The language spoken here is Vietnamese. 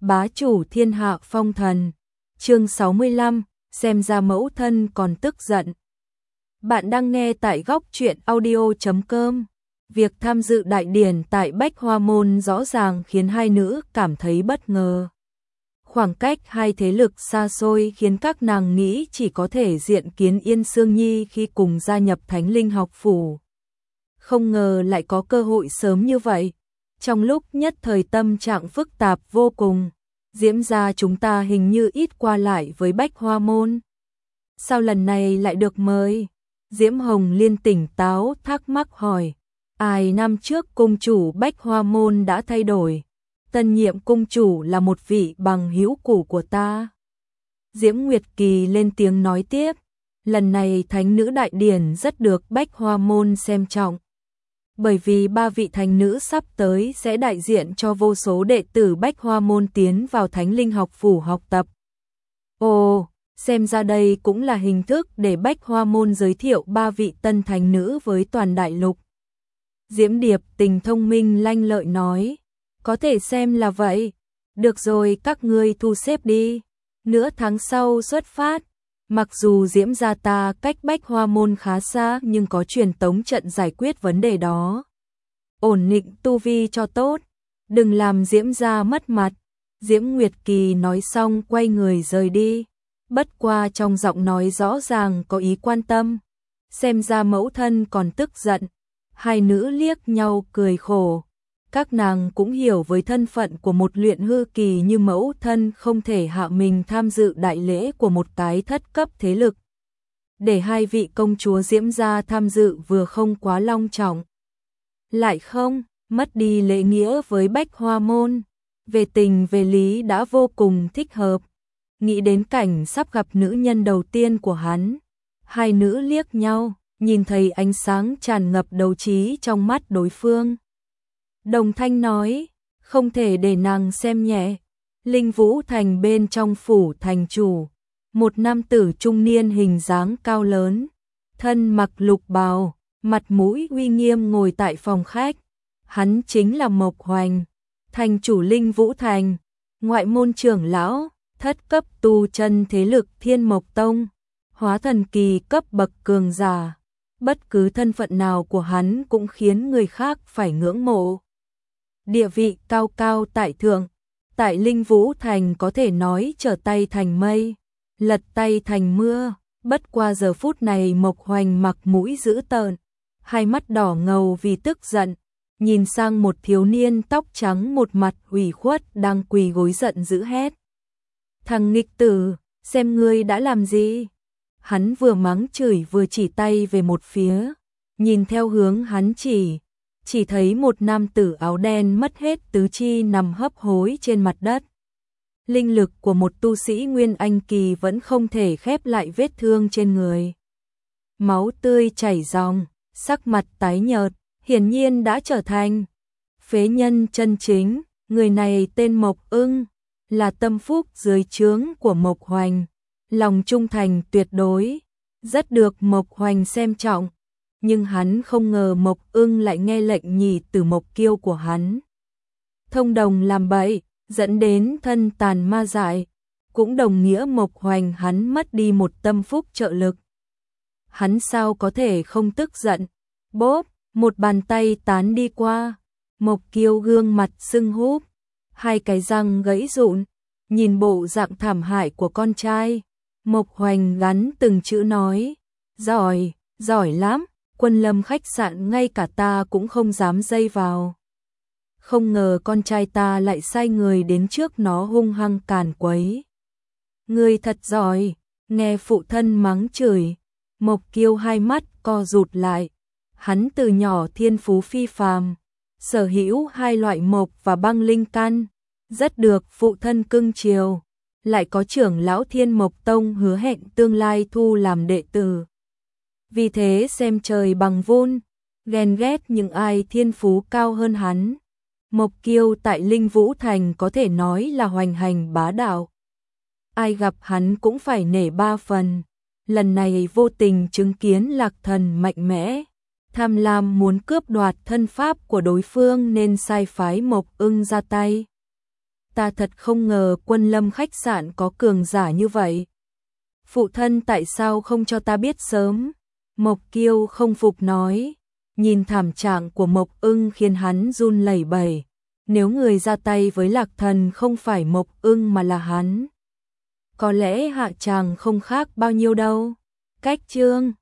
Bá chủ thiên hạ phong thần. Chương 65, xem ra mẫu thân còn tức giận. Bạn đang nghe tại góc truyện audio.com. Việc tham dự đại điển tại Bách Hoa Môn rõ ràng khiến hai nữ cảm thấy bất ngờ. Khoảng cách hai thế lực xa xôi khiến các nàng nghĩ chỉ có thể diện kiến Yên Sương Nhi khi cùng gia nhập Thánh Linh học phủ. Không ngờ lại có cơ hội sớm như vậy. Trong lúc nhất thời tâm trạng phức tạp vô cùng, Diễm gia chúng ta hình như ít qua lại với Bách Hoa Môn. Sao lần này lại được mời? Diễm Hồng Liên tỉnh táo thắc mắc hỏi. Ai năm trước cung chủ Bách Hoa Môn đã thay đổi. Tân nhiệm cung chủ là một vị bằng hữu cũ của ta. Diễm Nguyệt Kỳ lên tiếng nói tiếp. Lần này thánh nữ đại điển rất được Bách Hoa Môn xem trọng. Bởi vì ba vị thánh nữ sắp tới sẽ đại diện cho vô số đệ tử Bách Hoa Môn tiến vào Thánh Linh học phủ học tập. Ồ, xem ra đây cũng là hình thức để Bách Hoa Môn giới thiệu ba vị tân thánh nữ với toàn đại lục. Diễm Điệp tình thông minh lanh lợi nói, có thể xem là vậy. Được rồi, các ngươi thu xếp đi. Nửa tháng sau xuất phát. Mặc dù Diễm gia ta cách Bách Hoa Môn khá xa nhưng có truyền tống trận giải quyết vấn đề đó. Ổn định tu vi cho tốt, đừng làm Diễm gia mất mặt. Diễm Nguyệt Kỳ nói xong quay người rời đi. Bất qua trong giọng nói rõ ràng có ý quan tâm. Xem ra mẫu thân còn tức giận. Hai nữ liếc nhau cười khổ. Các nàng cũng hiểu với thân phận của một luyện hư kỳ như mẫu thân không thể hạ mình tham dự đại lễ của một cái thất cấp thế lực. Để hai vị công chúa Diễm gia tham dự vừa không quá long trọng, lại không mất đi lễ nghĩa với Bách Hoa Môn. Về tình về lý đã vô cùng thích hợp. Nghĩ đến cảnh sắp gặp nữ nhân đầu tiên của hắn, hai nữ liếc nhau, nhìn thấy ánh sáng tràn ngập đấu trí trong mắt đối phương. Đồng thanh nói, không thể để nàng xem nhẹ. Linh Vũ Thành bên trong phủ thành chủ, một nam tử trung niên hình dáng cao lớn, thân mặc lục bào, mặt mũi uy nghiêm ngồi tại phòng khách. Hắn chính là Mộc Hoành, thành chủ Linh Vũ Thành, ngoại môn trưởng lão, thất cấp tu chân thế lực Thiên Mộc Tông, hóa thần kỳ cấp bậc cường giả. Bất cứ thân phận nào của hắn cũng khiến người khác phải ngưỡng mộ. Địa vị cao cao tại thượng, tại Linh Vũ Thành có thể nói trở tay thành mây, lật tay thành mưa. Bất qua giờ phút này Mộc Hoành mặt mũi dữ tợn, hai mắt đỏ ngầu vì tức giận, nhìn sang một thiếu niên tóc trắng một mặt ủy khuất đang quỳ gối giận dữ hét. Thằng nghịch tử, xem ngươi đã làm gì? Hắn vừa mắng chửi vừa chỉ tay về một phía, nhìn theo hướng hắn chỉ thấy một nam tử áo đen mất hết tứ chi nằm hấp hối trên mặt đất. Linh lực của một tu sĩ Nguyên Anh kỳ vẫn không thể khép lại vết thương trên người. Máu tươi chảy ròng, sắc mặt tái nhợt, hiển nhiên đã trở thành phế nhân chân chính. Người này tên Mộc Ưng, là tâm phúc dưới trướng của Mộc Hoành, lòng trung thành tuyệt đối, rất được Mộc Hoành xem trọng. Nhưng hắn không ngờ Mộc Ưng lại nghe lệnh nhì tử Mộc Kiêu của hắn. Thông đồng làm bậy, dẫn đến thân tàn ma dại, cũng đồng nghĩa Mộc Hoành hắn mất đi một tâm phúc trợ lực. Hắn sao có thể không tức giận? Bốp, một bàn tay tán đi qua, Mộc Kiêu gương mặt sưng húp, hai cái răng gãy rụn, nhìn bộ dạng thảm hại của con trai. Mộc Hoành gắn từng chữ nói, giỏi, giỏi lắm. Quân Lâm khách sạn ngay cả ta cũng không dám dây vào. Không ngờ con trai ta lại sai người đến trước nó hung hăng càn quấy. Ngươi thật giỏi, nghe phụ thân mắng chửi. Mộc Kiêu hai mắt co rụt lại. Hắn từ nhỏ thiên phú phi phàm, sở hữu hai loại mộc và băng linh căn, rất được phụ thân cưng chiều. Lại có trưởng lão Thiên Mộc Tông hứa hẹn tương lai thu làm đệ tử. Vì thế xem trời bằng vun, ghen ghét những ai thiên phú cao hơn hắn. Mộc Kiêu tại Linh Vũ Thành có thể nói là hoành hành bá đạo. Ai gặp hắn cũng phải nể ba phần. Lần này vô tình chứng kiến Lạc Thần mạnh mẽ, tham lam muốn cướp đoạt thân pháp của đối phương nên sai phái Mộc Ưng ra tay. ta thật không ngờ Quân Lâm khách sạn có cường giả như vậy. Phụ thân tại sao không cho ta biết sớm? Mộc Kiêu không phục nói, nhìn thảm trạng của Mộc Ưng khiến hắn run lẩy bẩy. Nếu người ra tay với Lạc Thần không phải Mộc Ưng mà là hắn, có lẽ hạ tràng không khác bao nhiêu đâu. Cách chương